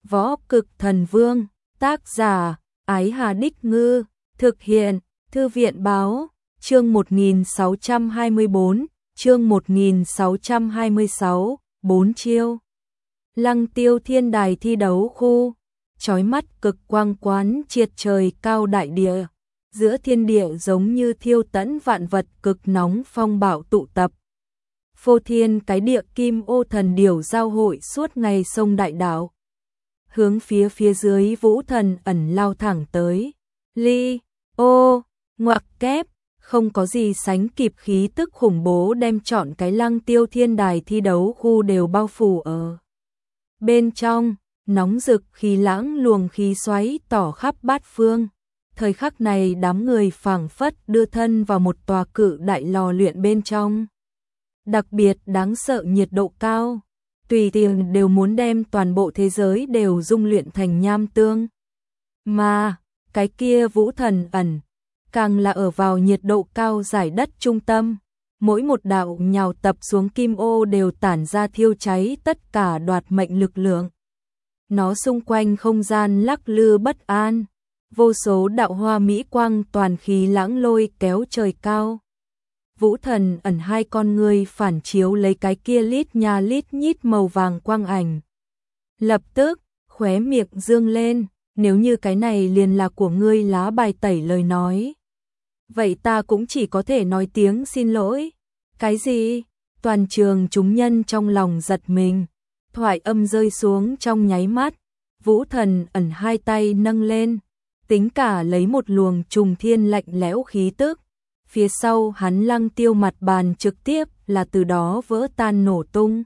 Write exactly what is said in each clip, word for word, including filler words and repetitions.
Võ Cực Thần Vương, tác giả, Ái Hà Đích Ngư, thực hiện, Thư viện Báo, chương một nghìn sáu trăm hai mươi tư, chương một nghìn sáu trăm hai mươi sáu, bốn chiêu. Lăng Tiêu Thiên Đài thi đấu khu, chói mắt cực quang quán triệt trời cao đại địa, giữa thiên địa giống như thiêu tẫn vạn vật cực nóng phong bạo tụ tập. Phô thiên cái địa kim ô thần điểu giao hội suốt ngày sông đại đảo. Hướng phía phía dưới vũ thần ẩn lao thẳng tới. Ly, ô, ngoặc kép, không có gì sánh kịp khí tức khủng bố đem trọn cái Lăng Tiêu Thiên Đài thi đấu khu đều bao phủ ở. Bên trong, nóng rực khí lãng luồng khí xoáy tỏ khắp bát phương. Thời khắc này đám người phảng phất đưa thân vào một tòa cự đại lò luyện bên trong. Đặc biệt đáng sợ nhiệt độ cao, tùy tiện đều muốn đem toàn bộ thế giới đều dung luyện thành nham tương. Mà, cái kia vũ thần ẩn, càng là ở vào nhiệt độ cao giải đất trung tâm. Mỗi một đạo nhào tập xuống kim ô đều tản ra thiêu cháy tất cả đoạt mệnh lực lượng. Nó xung quanh không gian lắc lư bất an, vô số đạo hoa mỹ quang toàn khí lãng lôi kéo trời cao. Vũ thần ẩn hai con người phản chiếu lấy cái kia lít nha lít nhít màu vàng quang ảnh. Lập tức, khóe miệng dương lên, nếu như cái này liền là của ngươi lá bài tẩy lời nói. Vậy ta cũng chỉ có thể nói tiếng xin lỗi. Cái gì? Toàn trường chúng nhân trong lòng giật mình. Thoại âm rơi xuống trong nháy mắt. Vũ thần ẩn hai tay nâng lên. Tính cả lấy một luồng trùng thiên lạnh lẽo khí tức. Phía sau hắn Lăng Tiêu mặt bàn trực tiếp là từ đó vỡ tan nổ tung.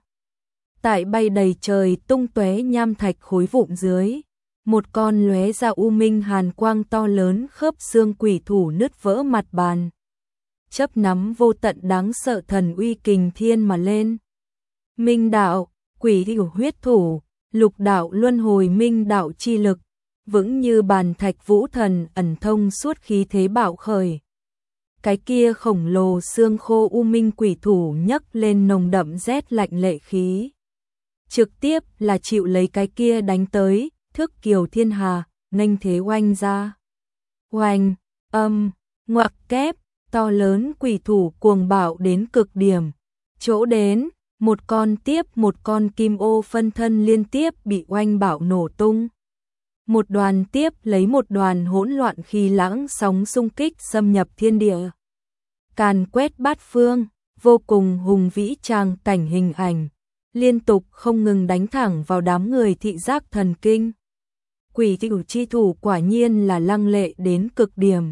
Tại bay đầy trời tung tóe nham thạch khối vụn dưới. Một con lóe ra u minh hàn quang to lớn khớp xương quỷ thủ nứt vỡ mặt bàn. Chấp nắm vô tận đáng sợ thần uy kình thiên mà lên. Minh đạo, quỷ hữu huyết thủ, lục đạo luân hồi minh đạo chi lực, vững như bàn thạch vũ thần ẩn thông suốt khí thế bạo khởi. Cái kia khổng lồ xương khô u minh quỷ thủ nhấc lên nồng đậm rét lạnh lệ khí. Trực tiếp là chịu lấy cái kia đánh tới, thước kiều thiên hà, nghênh thế oanh ra. Oanh, âm, ngoặc kép, to lớn quỷ thủ cuồng bạo đến cực điểm. Chỗ đến, một con tiếp một con kim ô phân thân liên tiếp bị oanh bạo nổ tung. Một đoàn tiếp lấy một đoàn hỗn loạn khí lãng sóng xung kích xâm nhập thiên địa. Càn quét bát phương, vô cùng hùng vĩ tràng cảnh hình ảnh, liên tục không ngừng đánh thẳng vào đám người thị giác thần kinh. Quỷ thủ chi thủ quả nhiên là lăng lệ đến cực điểm.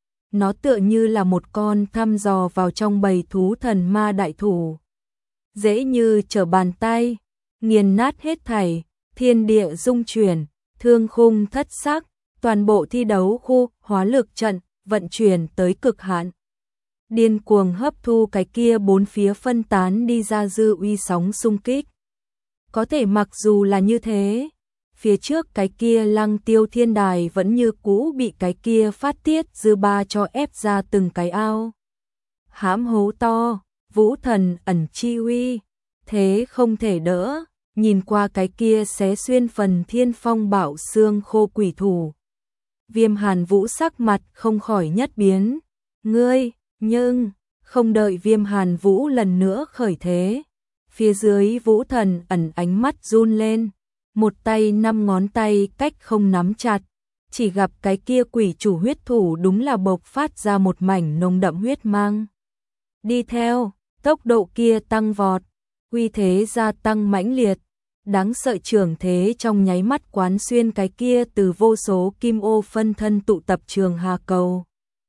Nó tựa như là một con thăm dò vào trong bầy thú thần ma đại thủ. Dễ như trở bàn tay, nghiền nát hết thảy, thiên địa rung chuyển, thương khung thất sắc, toàn bộ thi đấu khu, hóa lực trận, vận chuyển tới cực hạn. Điên cuồng hấp thu cái kia bốn phía phân tán đi ra dư uy sóng xung kích. Có thể mặc dù là như thế, phía trước cái kia Lăng Tiêu Thiên Đài vẫn như cũ bị cái kia phát tiết dư ba cho ép ra từng cái ao. Hãm hố to, vũ thần ẩn chi uy, thế không thể đỡ, nhìn qua cái kia xé xuyên phần thiên phong bạo xương khô quỷ thủ. Viêm Hàn Vũ sắc mặt không khỏi nhất biến, ngươi, nhưng, không đợi Viêm Hàn Vũ lần nữa khởi thế. Phía dưới vũ thần ẩn ánh mắt run lên, một tay năm ngón tay cách không nắm chặt, chỉ gặp cái kia quỷ chủ huyết thủ đúng là bộc phát ra một mảnh nồng đậm huyết mang. Đi theo, tốc độ kia tăng vọt, uy thế gia tăng mãnh liệt, đáng sợ trường thế trong nháy mắt quán xuyên cái kia từ vô số kim ô phân thân tụ tập trường hà cầu.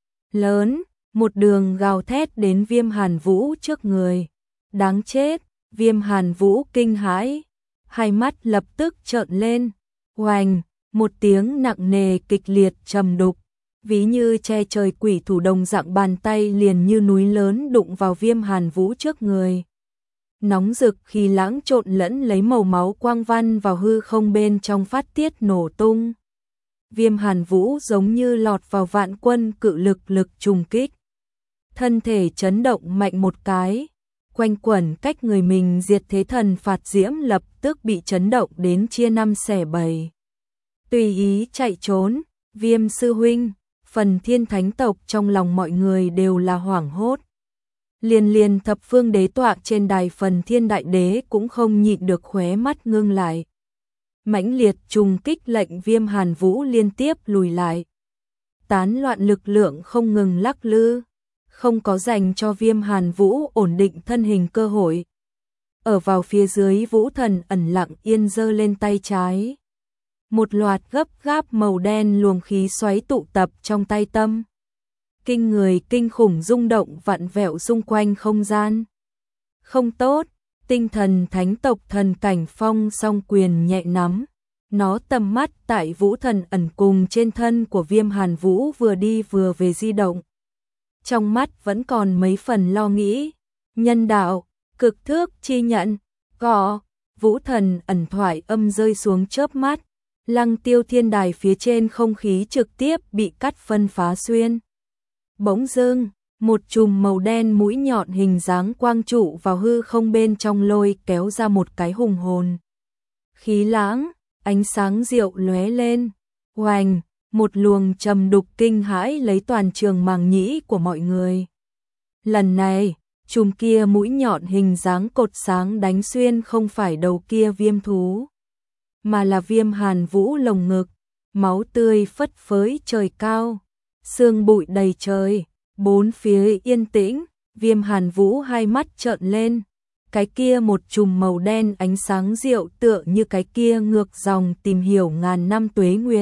Lớn, một đường gào thét đến Viêm Hàn Vũ trước người. Đáng chết, Viêm Hàn Vũ kinh hãi, hai mắt lập tức trợn lên. Oành, một tiếng nặng nề kịch liệt trầm đục, ví như che trời quỷ thủ đồng dạng bàn tay liền như núi lớn đụng vào Viêm Hàn Vũ trước người. Nóng rực khí lãng trộn lẫn lấy màu máu quang văn vào hư không bên trong phát tiết nổ tung. Viêm Hàn Vũ giống như lọt vào vạn quân cự lực lực trùng kích. Thân thể chấn động mạnh một cái, quanh quẩn cách người mình diệt thế thần phạt diễm lập tức bị chấn động đến chia năm xẻ bảy. Tùy ý chạy trốn, Viêm sư huynh, phần thiên thánh tộc trong lòng mọi người đều là hoảng hốt. Liền liền thập phương đế tọa trên đài phần thiên đại đế cũng không nhịn được khóe mắt ngưng lại. Mãnh liệt trùng kích lệnh Viêm Hàn Vũ liên tiếp lùi lại. Tán loạn lực lượng không ngừng lắc lư, không có dành cho Viêm Hàn Vũ ổn định thân hình cơ hội. Ở vào phía dưới Vũ Thần ẩn lặng yên giơ lên tay trái. Một loạt gấp gáp màu đen luồng khí xoáy tụ tập trong tay tâm. Kinh người kinh khủng rung động vặn vẹo xung quanh không gian. Không tốt, tinh thần thánh tộc thần cảnh phong song quyền nhẹ nắm. Nó tầm mắt tại Vũ Thần ẩn cùng trên thân của Viêm Hàn Vũ vừa đi vừa về di động. Trong mắt vẫn còn mấy phần lo nghĩ. Nhân đạo, cực thước chi nhận, gõ, Vũ Thần ẩn thoại âm rơi xuống chớp mắt. Lăng Tiêu thiên đài phía trên không khí trực tiếp bị cắt phân phá xuyên. Bỗng dưng, một chùm màu đen mũi nhọn hình dáng quang trụ vào hư không bên trong lôi kéo ra một cái hùng hồn. Khí lãng, ánh sáng diệu lóe lên, oành, một luồng trầm đục kinh hãi lấy toàn trường màng nhĩ của mọi người. Lần này, chùm kia mũi nhọn hình dáng cột sáng đánh xuyên không phải đầu kia viêm thú, mà là Viêm Hàn Vũ lồng ngực, máu tươi phất phới trời cao, sương bụi đầy trời, bốn phía yên tĩnh, Viêm Hàn Vũ hai mắt trợn lên, cái kia một chùm màu đen ánh sáng diệu tựa như cái kia ngược dòng tìm hiểu ngàn năm tuế nguyệt.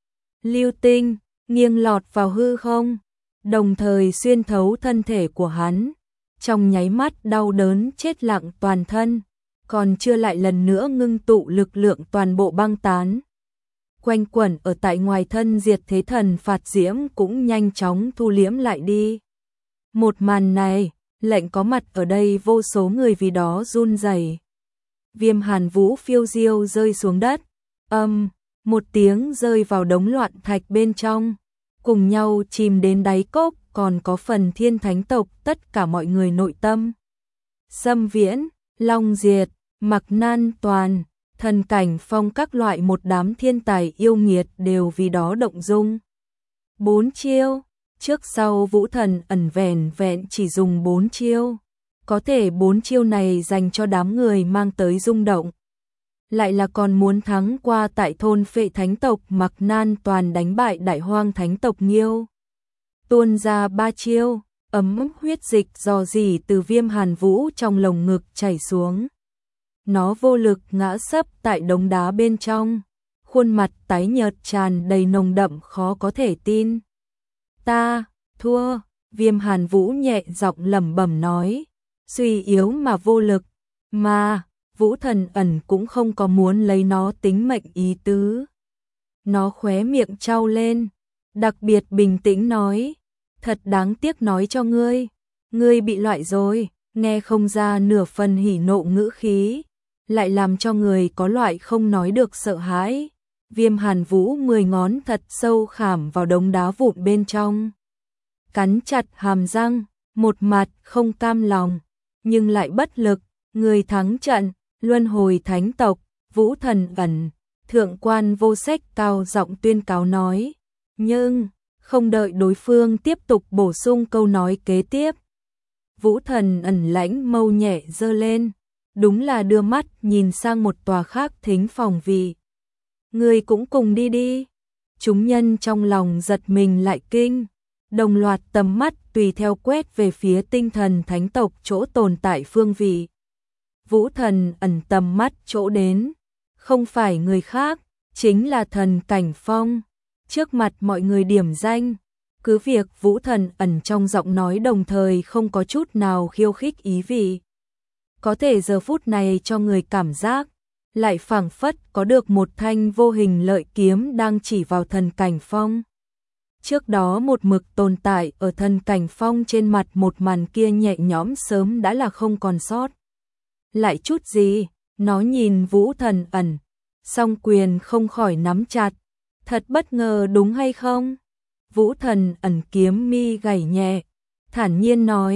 Lưu tinh, nghiêng lọt vào hư không, đồng thời xuyên thấu thân thể của hắn, trong nháy mắt đau đớn chết lặng toàn thân. Còn chưa lại lần nữa ngưng tụ lực lượng toàn bộ băng tán. Quanh quẩn ở tại ngoài thân diệt thế thần phạt diễm cũng nhanh chóng thu liễm lại đi. Một màn này, lệnh có mặt ở đây vô số người vì đó run rẩy. Viêm Hàn Vũ phiêu diêu rơi xuống đất, âm, một tiếng rơi vào đống loạn thạch bên trong, cùng nhau chìm đến đáy cốc, còn có phần thiên thánh tộc tất cả mọi người nội tâm. Xâm Viễn, Long Diệt, Mặc Nan Toàn, thần cảnh phong các loại một đám thiên tài yêu nghiệt đều vì đó động dung. Bốn chiêu, trước sau Vũ Thần ẩn vẻn vẹn chỉ dùng bốn chiêu. Có thể bốn chiêu này dành cho đám người mang tới rung động. Lại là còn muốn thắng qua tại thôn phệ thánh tộc Mặc Nan Toàn đánh bại đại hoang thánh tộc Nghiêu. Tuôn ra ba chiêu, ấm huyết dịch dò dỉ từ Viêm Hàn Vũ trong lồng ngực chảy xuống. Nó vô lực ngã sấp tại đống đá bên trong, khuôn mặt tái nhợt tràn đầy nồng đậm khó có thể tin. Ta, thua, Viêm Hàn Vũ nhẹ giọng lẩm bẩm nói, suy yếu mà vô lực, mà, Vũ Thần ẩn cũng không có muốn lấy nó tính mệnh ý tứ. Nó khóe miệng trao lên, đặc biệt bình tĩnh nói, thật đáng tiếc nói cho ngươi, ngươi bị loại rồi, nghe không ra nửa phần hỉ nộ ngữ khí. Lại làm cho người có loại không nói được sợ hãi. Viêm Hàn Vũ mười ngón thật sâu khảm vào đống đá vụn bên trong. Cắn chặt hàm răng, một mặt không cam lòng, nhưng lại bất lực, người thắng trận, luân hồi thánh tộc, Vũ Thần ẩn, thượng quan vô sách cao giọng tuyên cáo nói. Nhưng, không đợi đối phương tiếp tục bổ sung câu nói kế tiếp. Vũ Thần ẩn lãnh mâu nhẹ giơ lên. Đúng là đưa mắt nhìn sang một tòa khác thính phòng vị. Người cũng cùng đi đi. Chúng nhân trong lòng giật mình lại kinh. Đồng loạt tầm mắt tùy theo quét về phía tinh thần thánh tộc chỗ tồn tại phương vị. Vũ Thần ẩn tầm mắt chỗ đến. Không phải người khác, chính là thần cảnh phong. Trước mặt mọi người điểm danh. Cứ việc Vũ Thần ẩn trong giọng nói đồng thời không có chút nào khiêu khích ý vị. Có thể giờ phút này cho người cảm giác, lại phảng phất có được một thanh vô hình lợi kiếm đang chỉ vào thần cảnh phong. Trước đó một mực tồn tại ở thần cảnh phong trên mặt một màn kia nhẹ nhõm sớm đã là không còn sót. Lại chút gì, nó nhìn Vũ Thần ẩn, song quyền không khỏi nắm chặt, thật bất ngờ đúng hay không? Vũ Thần ẩn kiếm mi gảy nhẹ, thản nhiên nói,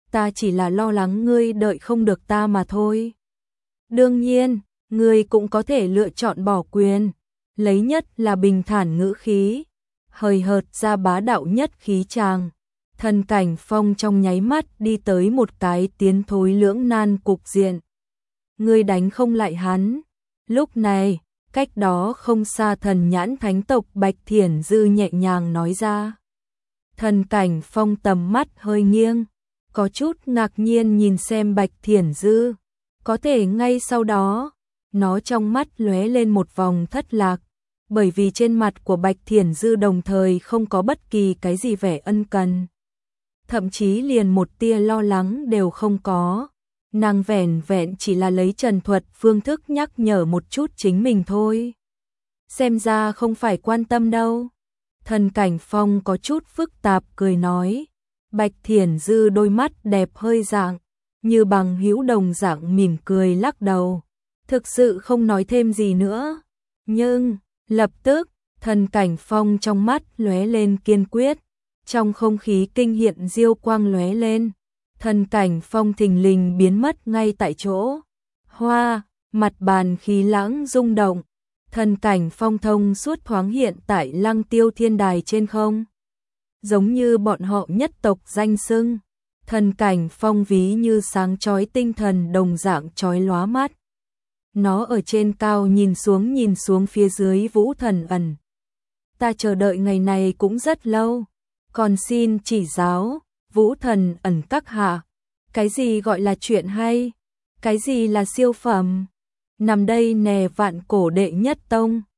ta chỉ là lo lắng ngươi đợi không được ta mà thôi. Đương nhiên, ngươi cũng có thể lựa chọn bỏ quyền, lấy nhất là bình thản ngữ khí, hời hợt ra bá đạo nhất khí tràng. Thần Cảnh Phong trong nháy mắt đi tới một cái tiến thối lưỡng nan cục diện. Ngươi đánh không lại hắn. Lúc này, cách đó không xa Thần Nhãn Thánh tộc Bạch Thiển Dư nhẹ nhàng nói ra. Thần Cảnh Phong tầm mắt hơi nghiêng, có chút ngạc nhiên nhìn xem Bạch Thiển Dư. Có thể ngay sau đó, nó trong mắt lóe lên một vòng thất lạc, bởi vì trên mặt của Bạch Thiển Dư đồng thời không có bất kỳ cái gì vẻ ân cần. Thậm chí liền một tia lo lắng đều không có. Nàng vẻn vẹn chỉ là lấy trần thuật phương thức nhắc nhở một chút chính mình thôi. Xem ra không phải quan tâm đâu. Thần Cảnh Phong có chút phức tạp cười nói. Bạch Thiển Dư đôi mắt đẹp hơi dạng, như bằng hữu đồng dạng mỉm cười lắc đầu. Thực sự không nói thêm gì nữa. Nhưng, lập tức, Thần Cảnh Phong trong mắt lóe lên kiên quyết. Trong không khí kinh hiện diêu quang lóe lên. Thần Cảnh Phong thình lình biến mất ngay tại chỗ. Hoa, mặt bàn khí lãng rung động. Thần Cảnh Phong thông suốt thoáng hiện tại Lăng Tiêu Thiên Đài trên không. Giống như bọn họ nhất tộc danh xưng. Thần Cảnh Phong ví như sáng chói tinh thần đồng dạng chói lóa mắt. Nó ở trên cao nhìn xuống nhìn xuống phía dưới Vũ Thần Ẩn. Ta chờ đợi ngày này cũng rất lâu. Còn xin chỉ giáo, Vũ Thần Ẩn các hạ. Cái gì gọi là chuyện hay? Cái gì là siêu phẩm? Nằm đây nè vạn cổ đệ nhất tông.